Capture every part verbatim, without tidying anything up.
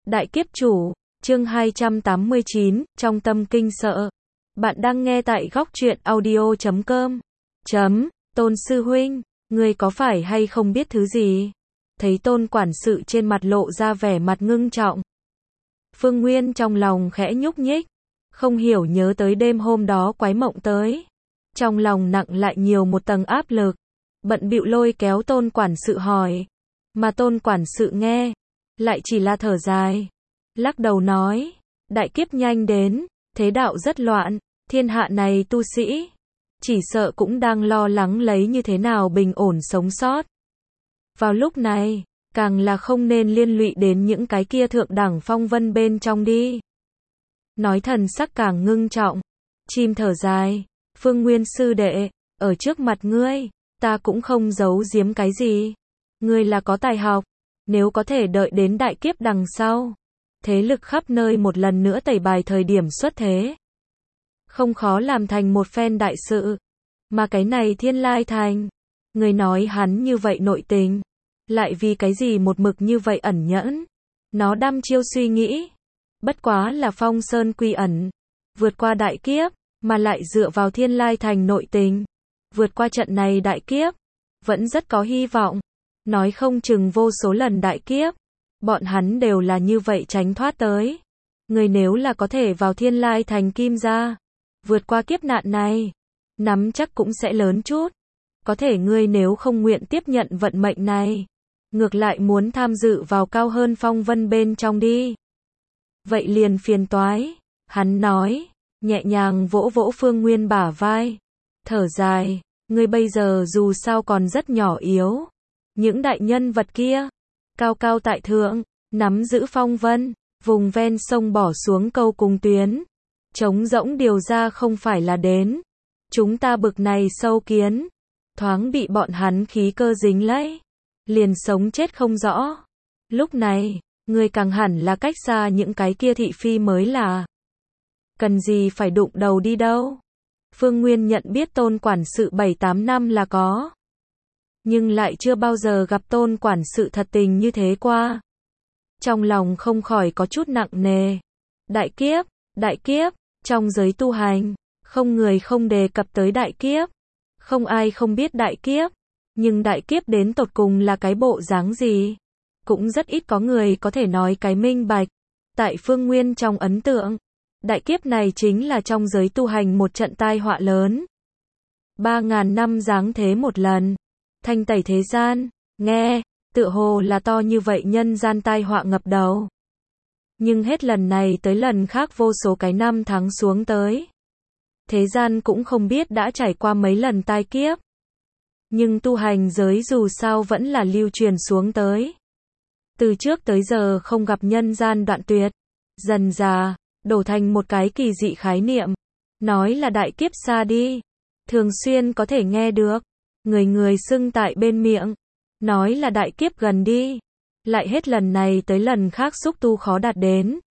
Đại kiếp chủ, chương hai trăm tám mươi chín, trong tâm kinh sợ. Bạn đang nghe tại góc truyện audio chấm com. Chấm, Tôn sư huynh, ngươi có phải hay không biết thứ gì? Thấy Tôn quản sự trên mặt lộ ra vẻ mặt ngưng trọng. Phương Nguyên trong lòng khẽ nhúc nhích, không hiểu nhớ tới đêm hôm đó quái mộng tới. Trong lòng nặng lại nhiều một tầng áp lực, bận bịu lôi kéo Tôn quản sự hỏi. Mà Tôn quản sự nghe, lại chỉ là thở dài, lắc đầu nói, đại kiếp nhanh đến, thế đạo rất loạn, thiên hạ này tu sĩ, chỉ sợ cũng đang lo lắng lấy như thế nào bình ổn sống sót. Vào lúc này, càng là không nên liên lụy đến những cái kia thượng đẳng phong vân bên trong đi. Nói thần sắc càng ngưng trọng, chim thở dài, Phương Nguyên sư đệ, ở trước mặt ngươi, ta cũng không giấu giếm cái gì. Ngươi là có tài học, nếu có thể đợi đến đại kiếp đằng sau, thế lực khắp nơi một lần nữa tẩy bài thời điểm xuất thế, không khó làm thành một phen đại sự. Mà cái này Thiên Lai Thành, người nói hắn như vậy nội tình, lại vì cái gì một mực như vậy ẩn nhẫn, nó đăm chiêu suy nghĩ, bất quá là phong sơn quy ẩn, vượt qua đại kiếp, mà lại dựa vào Thiên Lai Thành nội tình, vượt qua trận này đại kiếp, vẫn rất có hy vọng. Nói không chừng vô số lần đại kiếp, bọn hắn đều là như vậy tránh thoát tới. Người nếu là có thể vào Thiên Lai Thành Kim gia, vượt qua kiếp nạn này, nắm chắc cũng sẽ lớn chút. Có thể ngươi nếu không nguyện tiếp nhận vận mệnh này, ngược lại muốn tham dự vào cao hơn phong vân bên trong đi, vậy liền phiền toái. Hắn nói, nhẹ nhàng vỗ vỗ Phương Nguyên bả vai, thở dài, ngươi bây giờ dù sao còn rất nhỏ yếu. Những đại nhân vật kia, cao cao tại thượng, nắm giữ phong vân, vùng ven sông bỏ xuống câu cùng tuyến, trống rỗng điều ra không phải là đến. Chúng ta bực này sâu kiến, thoáng bị bọn hắn khí cơ dính lấy, liền sống chết không rõ. Lúc này, người càng hẳn là cách xa những cái kia thị phi mới là. Cần gì phải đụng đầu đi đâu. Phương Nguyên nhận biết Tôn quản sự bảy tám năm là có, nhưng lại chưa bao giờ gặp Tôn quản sự thật tình như thế qua. Trong lòng không khỏi có chút nặng nề. Đại kiếp, đại kiếp, trong giới tu hành, không người không đề cập tới đại kiếp. Không ai không biết đại kiếp, nhưng đại kiếp đến tột cùng là cái bộ dáng gì? Cũng rất ít có người có thể nói cái minh bạch. Tại Phương Nguyên trong ấn tượng, đại kiếp này chính là trong giới tu hành một trận tai họa lớn. Ba ngàn năm giáng thế một lần, thanh tẩy thế gian, nghe, tựa hồ là to như vậy nhân gian tai họa ngập đầu. Nhưng hết lần này tới lần khác vô số cái năm tháng xuống tới. Thế gian cũng không biết đã trải qua mấy lần tai kiếp. Nhưng tu hành giới dù sao vẫn là lưu truyền xuống tới. Từ trước tới giờ không gặp nhân gian đoạn tuyệt, dần dà, đổ thành một cái kỳ dị khái niệm. Nói là đại kiếp xa đi, thường xuyên có thể nghe được. Người người xưng tại bên miệng, nói là đại kiếp gần đi, lại hết lần này tới lần khác xúc tu khó đạt đến.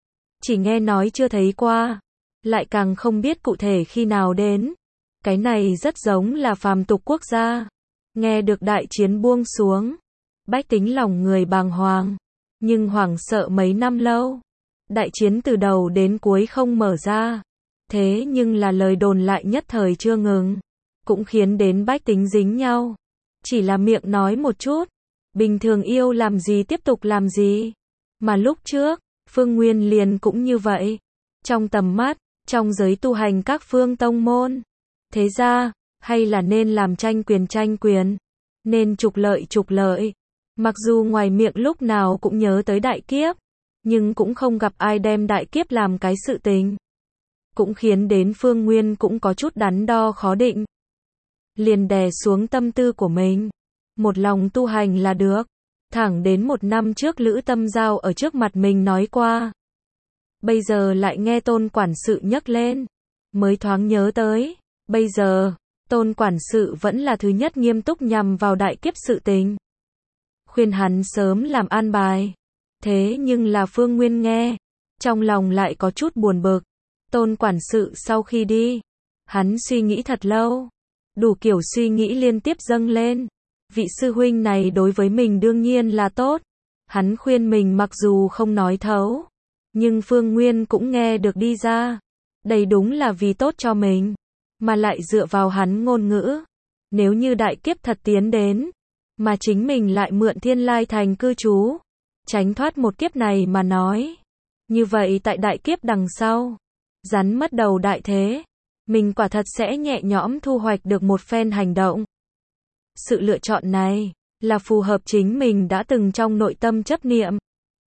Chỉ nghe nói chưa thấy qua, lại càng không biết cụ thể khi nào đến. Cái này rất giống là phàm tục quốc gia, nghe được đại chiến buông xuống, bách tính lòng người bàng hoàng, nhưng hoảng sợ mấy năm lâu. Đại chiến từ đầu đến cuối không mở ra, thế nhưng là lời đồn lại nhất thời chưa ngừng. Cũng khiến đến bách tính dính nhau. Chỉ là miệng nói một chút, bình thường yêu làm gì tiếp tục làm gì. Mà lúc trước, Phương Nguyên liền cũng như vậy. Trong tầm mắt, trong giới tu hành các phương tông môn, thế ra, hay là nên làm tranh quyền tranh quyền, nên trục lợi trục lợi. Mặc dù ngoài miệng lúc nào cũng nhớ tới đại kiếp, nhưng cũng không gặp ai đem đại kiếp làm cái sự tình. Cũng khiến đến Phương Nguyên cũng có chút đắn đo khó định. Liền đè xuống tâm tư của mình, một lòng tu hành là được. Thẳng đến một năm trước Lữ Tâm Giao ở trước mặt mình nói qua, bây giờ lại nghe Tôn quản sự nhắc lên, mới thoáng nhớ tới. Bây giờ, Tôn quản sự vẫn là thứ nhất nghiêm túc nhằm vào đại kiếp sự tình, khuyên hắn sớm làm an bài. Thế nhưng là Phương Nguyên nghe, trong lòng lại có chút buồn bực. Tôn quản sự sau khi đi, hắn suy nghĩ thật lâu. Đủ kiểu suy nghĩ liên tiếp dâng lên. Vị sư huynh này đối với mình đương nhiên là tốt, Hắn khuyên mình mặc dù không nói thấu, nhưng Phương Nguyên cũng nghe được đi ra. Đây đúng là vì tốt cho mình, mà lại dựa vào hắn ngôn ngữ. Nếu như đại kiếp thật tiến đến, mà chính mình lại mượn Thiên Lai Thành cư trú, tránh thoát một kiếp này mà nói. Như vậy tại đại kiếp đằng sau, rắn mất đầu đại thế, mình quả thật sẽ nhẹ nhõm thu hoạch được một phen hành động. Sự lựa chọn này là phù hợp chính mình đã từng trong nội tâm chấp niệm.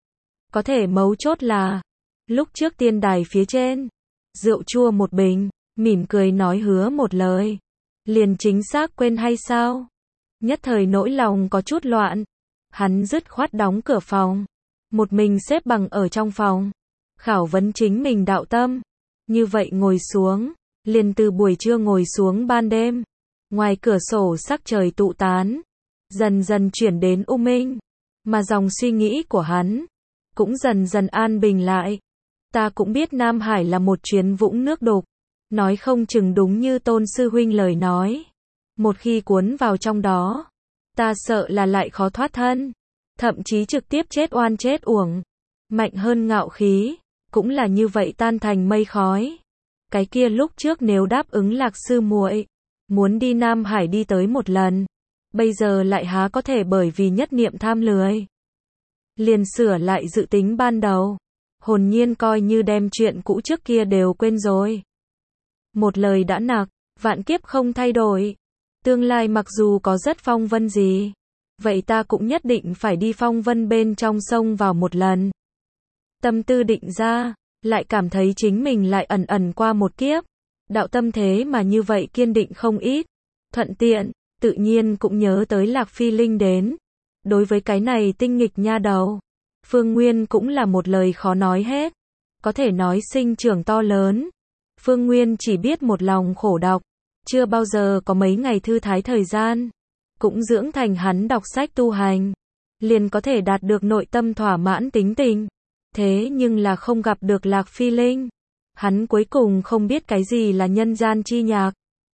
Có thể mấu chốt là, lúc trước tiên đài phía trên, rượu chua một bình, mỉm cười nói hứa một lời, liền chính xác quên hay sao? Nhất thời nỗi lòng có chút loạn, hắn dứt khoát đóng cửa phòng, một mình xếp bằng ở trong phòng, khảo vấn chính mình đạo tâm. Như vậy ngồi xuống, liền từ buổi trưa ngồi xuống ban đêm, ngoài cửa sổ sắc trời tụ tán, dần dần chuyển đến u minh, mà dòng suy nghĩ của hắn cũng dần dần an bình lại. Ta cũng biết Nam Hải là một chuyến vũng nước đục, nói không chừng đúng như Tôn sư huynh lời nói, một khi cuốn vào trong đó, ta sợ là lại khó thoát thân, thậm chí trực tiếp chết oan chết uổng. Mạnh hơn ngạo khí, cũng là như vậy tan thành mây khói. Cái kia lúc trước nếu đáp ứng Lạc sư muội, muốn đi Nam Hải đi tới một lần, bây giờ lại há có thể bởi vì nhất niệm tham lười, liền sửa lại dự tính ban đầu. Hồn nhiên coi như đem chuyện cũ trước kia đều quên rồi. Một lời đã nặc, vạn kiếp không thay đổi. Tương lai mặc dù có rất phong vân gì, vậy ta cũng nhất định phải đi phong vân bên trong sông vào một lần. Tâm tư định ra, lại cảm thấy chính mình lại ẩn ẩn qua một kiếp. Đạo tâm thế mà như vậy kiên định không ít. Thuận tiện, tự nhiên cũng nhớ tới Lạc Phi Linh đến. Đối với cái này tinh nghịch nha đầu, Phương Nguyên cũng là một lời khó nói hết. Có thể nói sinh trưởng to lớn. Phương Nguyên chỉ biết một lòng khổ đọc, chưa bao giờ có mấy ngày thư thái thời gian. Cũng dưỡng thành hắn đọc sách tu hành, liền có thể đạt được nội tâm thỏa mãn tính tình. Thế nhưng là không gặp được Lạc Phi Linh. Hắn cuối cùng không biết cái gì là nhân gian chi nhạc.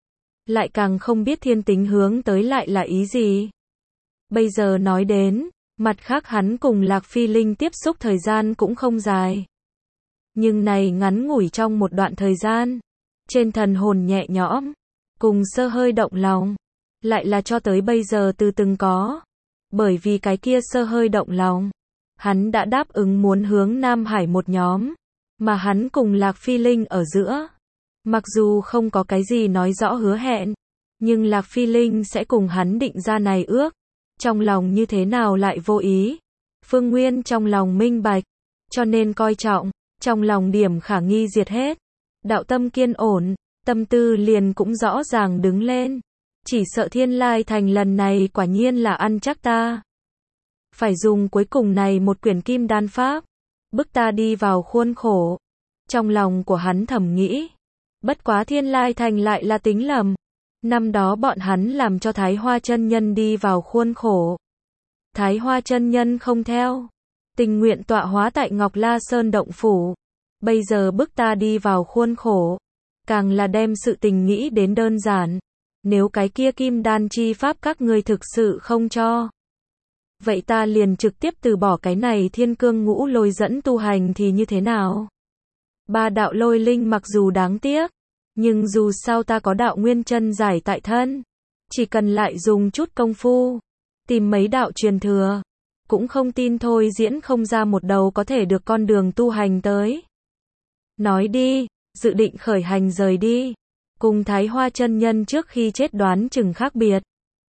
Lại càng không biết thiên tính hướng tới lại là ý gì. Bây giờ nói đến, mặt khác hắn cùng Lạc Phi Linh tiếp xúc thời gian cũng không dài. Nhưng này ngắn ngủi trong một đoạn thời gian, trên thần hồn nhẹ nhõm, cùng sơ hơi động lòng, lại là cho tới bây giờ từ từng có. Bởi vì cái kia sơ hơi động lòng, hắn đã đáp ứng muốn hướng Nam Hải một nhóm, mà hắn cùng Lạc Phi Linh ở giữa. Mặc dù không có cái gì nói rõ hứa hẹn, nhưng Lạc Phi Linh sẽ cùng hắn định ra này ước. Trong lòng như thế nào lại vô ý. Phương Nguyên trong lòng minh bạch, cho nên coi trọng, trong lòng điểm khả nghi diệt hết. Đạo tâm kiên ổn, tâm tư liền cũng rõ ràng đứng lên. Chỉ sợ Thiên Lai Thành lần này quả nhiên là ăn chắc ta. Phải dùng cuối cùng này một quyển kim đan pháp, bức ta đi vào khuôn khổ. Trong lòng của hắn thầm nghĩ, bất quá Thiên Lai Thành lại là tính lầm. Năm đó bọn hắn làm cho Thái Hoa chân nhân đi vào khuôn khổ. Thái Hoa chân nhân không theo, tình nguyện tọa hóa tại Ngọc La Sơn động phủ. Bây giờ bức ta đi vào khuôn khổ, càng là đem sự tình nghĩ đến đơn giản. Nếu cái kia kim đan chi pháp các ngươi thực sự không cho, vậy ta liền trực tiếp từ bỏ cái này thiên cương ngũ lôi dẫn tu hành thì như thế nào? Ba đạo lôi linh mặc dù đáng tiếc, nhưng dù sao ta có đạo nguyên chân giải tại thân, chỉ cần lại dùng chút công phu, tìm mấy đạo truyền thừa, cũng không tin thôi diễn không ra một đầu có thể được con đường tu hành tới. Nói đi, dự định khởi hành rời đi, cùng Thái Hoa chân nhân trước khi chết đoán chừng khác biệt.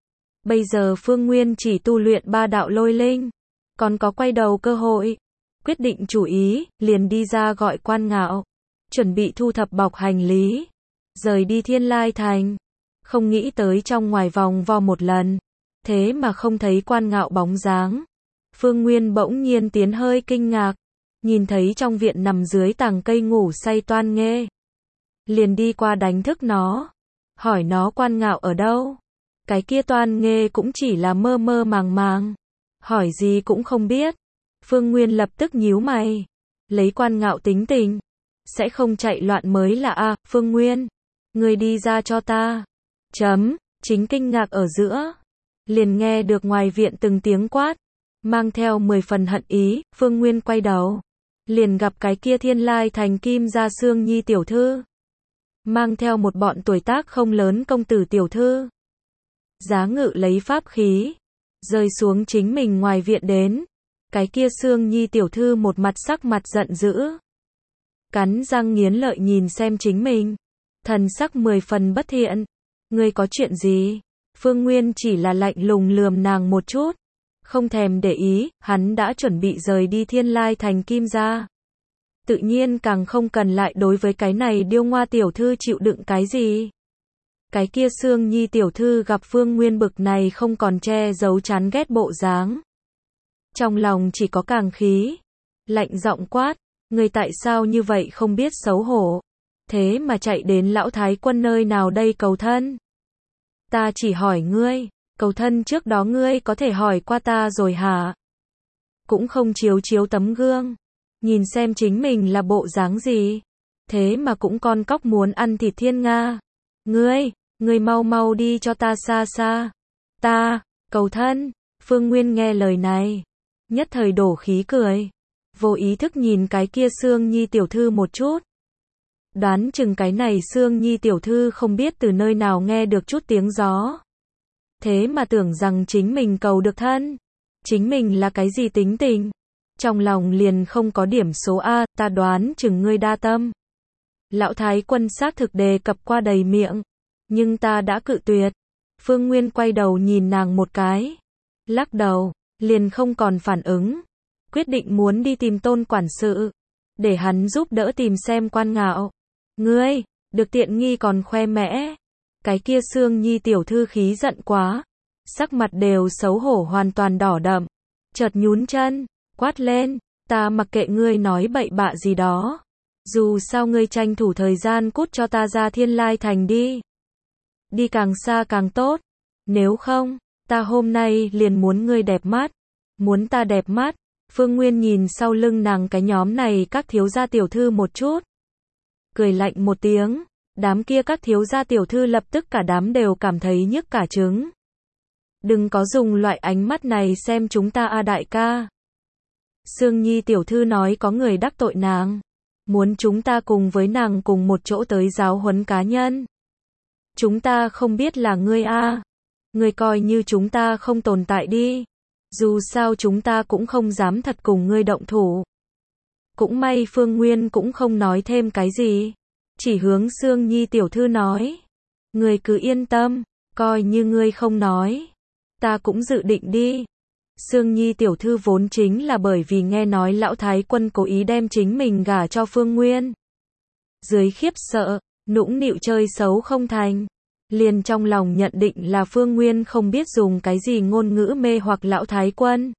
Bây giờ Phương Nguyên chỉ tu luyện ba đạo lôi linh, còn có quay đầu cơ hội. Quyết định chủ ý, liền đi ra gọi Quan Ngạo, chuẩn bị thu thập bọc hành lý, rời đi Thiên Lai Thành. Không nghĩ tới trong ngoài vòng vo một lần, thế mà không thấy Quan Ngạo bóng dáng. Phương Nguyên bỗng nhiên tiến hơi kinh ngạc, nhìn thấy trong viện nằm dưới tàng cây ngủ say Toan Nghê. Liền đi qua đánh thức nó, hỏi nó Quan Ngạo ở đâu. Cái kia Toan Nghê cũng chỉ là mơ mơ màng màng, hỏi gì cũng không biết. Phương Nguyên lập tức nhíu mày, lấy Quan Ngạo tính tình, sẽ không chạy loạn mới là a. À, Phương Nguyên, ngươi đi ra cho ta. Chấm, chính kinh ngạc ở giữa, liền nghe được ngoài viện từng tiếng quát. Mang theo mười phần hận ý, Phương Nguyên quay đầu. Liền gặp cái kia thiên lai thành kim gia Sương Nhi tiểu thư. Mang theo một bọn tuổi tác không lớn công tử tiểu thư. Giá ngự lấy pháp khí. Rơi xuống chính mình ngoài viện đến. Cái kia Sương Nhi tiểu thư một mặt sắc mặt giận dữ. Cắn răng nghiến lợi nhìn xem chính mình. Thần sắc mười phần bất thiện. Ngươi có chuyện gì? Phương Nguyên chỉ là lạnh lùng lườm nàng một chút. Không thèm để ý, hắn đã chuẩn bị rời đi thiên lai thành kim gia. Tự nhiên càng không cần lại đối với cái này điêu ngoa tiểu thư chịu đựng cái gì. Cái kia Sương Nhi tiểu thư gặp Phương Nguyên bực này không còn che giấu chán ghét bộ dáng. Trong lòng chỉ có càng khí. Lạnh giọng quát, ngươi tại sao như vậy không biết xấu hổ. Thế mà chạy đến lão thái quân nơi nào đây cầu thân. Ta chỉ hỏi ngươi, cầu thân trước đó ngươi có thể hỏi qua ta rồi hả? Cũng không chiếu chiếu tấm gương. Nhìn xem chính mình là bộ dáng gì. Thế mà cũng con cóc muốn ăn thịt thiên nga. Ngươi, ngươi mau mau đi cho ta xa xa. Ta, cầu thân. Phương Nguyên nghe lời này. Nhất thời đổ khí cười. Vô ý thức nhìn cái kia Sương Nhi tiểu thư một chút. Đoán chừng cái này Sương Nhi tiểu thư không biết từ nơi nào nghe được chút tiếng gió. Thế mà tưởng rằng chính mình cầu được thân. Chính mình là cái gì tính tình. Trong lòng liền không có điểm số A, ta đoán chừng ngươi đa tâm. Lão thái quân xác thực đề cập qua đầy miệng. Nhưng ta đã cự tuyệt. Phương Nguyên quay đầu nhìn nàng một cái. Lắc đầu, liền không còn phản ứng. Quyết định muốn đi tìm Tôn quản sự. Để hắn giúp đỡ tìm xem Quan Ngạo. Ngươi, được tiện nghi còn khoe mẽ. Cái kia Sương Nhi tiểu thư khí giận quá. Sắc mặt đều xấu hổ hoàn toàn đỏ đậm. Chợt nhún chân, quát lên, ta mặc kệ ngươi nói bậy bạ gì đó. Dù sao ngươi tranh thủ thời gian cút cho ta ra thiên lai thành đi. Đi càng xa càng tốt. Nếu không, ta hôm nay liền muốn ngươi đẹp mắt. Muốn ta đẹp mắt. Phương Nguyên nhìn sau lưng nàng cái nhóm này các thiếu gia tiểu thư một chút. Cười lạnh một tiếng. Đám kia các thiếu gia tiểu thư lập tức cả đám đều cảm thấy nhức cả trứng. Đừng có dùng loại ánh mắt này xem chúng ta a đại ca. Sương Nhi tiểu thư nói có người đắc tội nàng. Muốn chúng ta cùng với nàng cùng một chỗ tới giáo huấn cá nhân. Chúng ta không biết là ngươi a. Ngươi coi như chúng ta không tồn tại đi. Dù sao chúng ta cũng không dám thật cùng ngươi động thủ. Cũng may Phương Nguyên cũng không nói thêm cái gì. Chỉ hướng Sương Nhi tiểu thư nói. Ngươi cứ yên tâm, coi như ngươi không nói. Ta cũng dự định đi. Sương Nhi tiểu thư vốn chính là bởi vì nghe nói lão thái quân cố ý đem chính mình gả cho Phương Nguyên. Dưới khiếp sợ, nũng nịu chơi xấu không thành. Liền trong lòng nhận định là Phương Nguyên không biết dùng cái gì ngôn ngữ mê hoặc lão thái quân.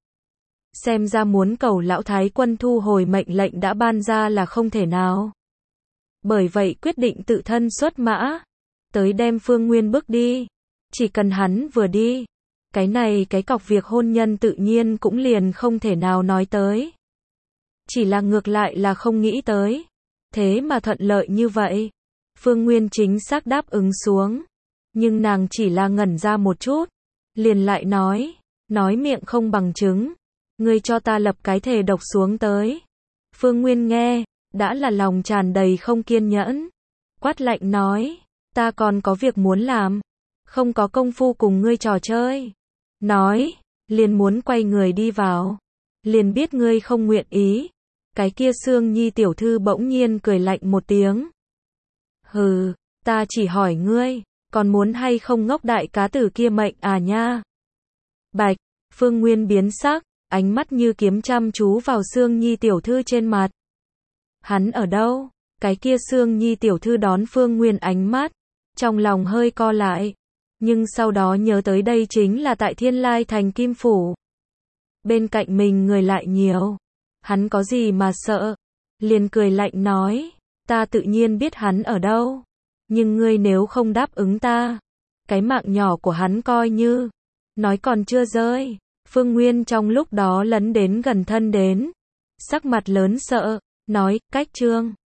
Xem ra muốn cầu lão thái quân thu hồi mệnh lệnh đã ban ra là không thể nào. Bởi vậy quyết định tự thân xuất mã. Tới đem Phương Nguyên bước đi. Chỉ cần hắn vừa đi. Cái này cái cọc việc hôn nhân tự nhiên cũng liền không thể nào nói tới. Chỉ là ngược lại là không nghĩ tới. Thế mà thuận lợi như vậy. Phương Nguyên chính xác đáp ứng xuống. Nhưng nàng chỉ là ngẩn ra một chút. Liền lại nói. Nói miệng không bằng chứng. Ngươi cho ta lập cái thề độc xuống tới. Phương Nguyên nghe. Đã là lòng tràn đầy không kiên nhẫn. Quát lạnh nói. Ta còn có việc muốn làm. Không có công phu cùng ngươi trò chơi. Nói. Liền muốn quay người đi vào. Liền biết ngươi không nguyện ý. Cái kia Sương Nhi tiểu thư bỗng nhiên cười lạnh một tiếng. Hừ. Ta chỉ hỏi ngươi. Còn muốn hay không ngốc đại cá tử kia mệnh à nha. Bạch. Phương Nguyên biến sắc. Ánh mắt như kiếm chăm chú vào Sương Nhi tiểu thư trên mặt. Hắn ở đâu? Cái kia Sương Nhi tiểu thư đón Phương Nguyên ánh mắt. Trong lòng hơi co lại. Nhưng sau đó nhớ tới đây chính là tại Thiên Lai thành Kim Phủ. Bên cạnh mình người lại nhiều. Hắn có gì mà sợ? Liền cười lạnh nói. Ta tự nhiên biết hắn ở đâu. Nhưng ngươi nếu không đáp ứng ta. Cái mạng nhỏ của hắn coi như. Nói còn chưa rơi. Phương Nguyên trong lúc đó lấn đến gần thân đến. Sắc mặt lớn sợ. Nói, cách trương.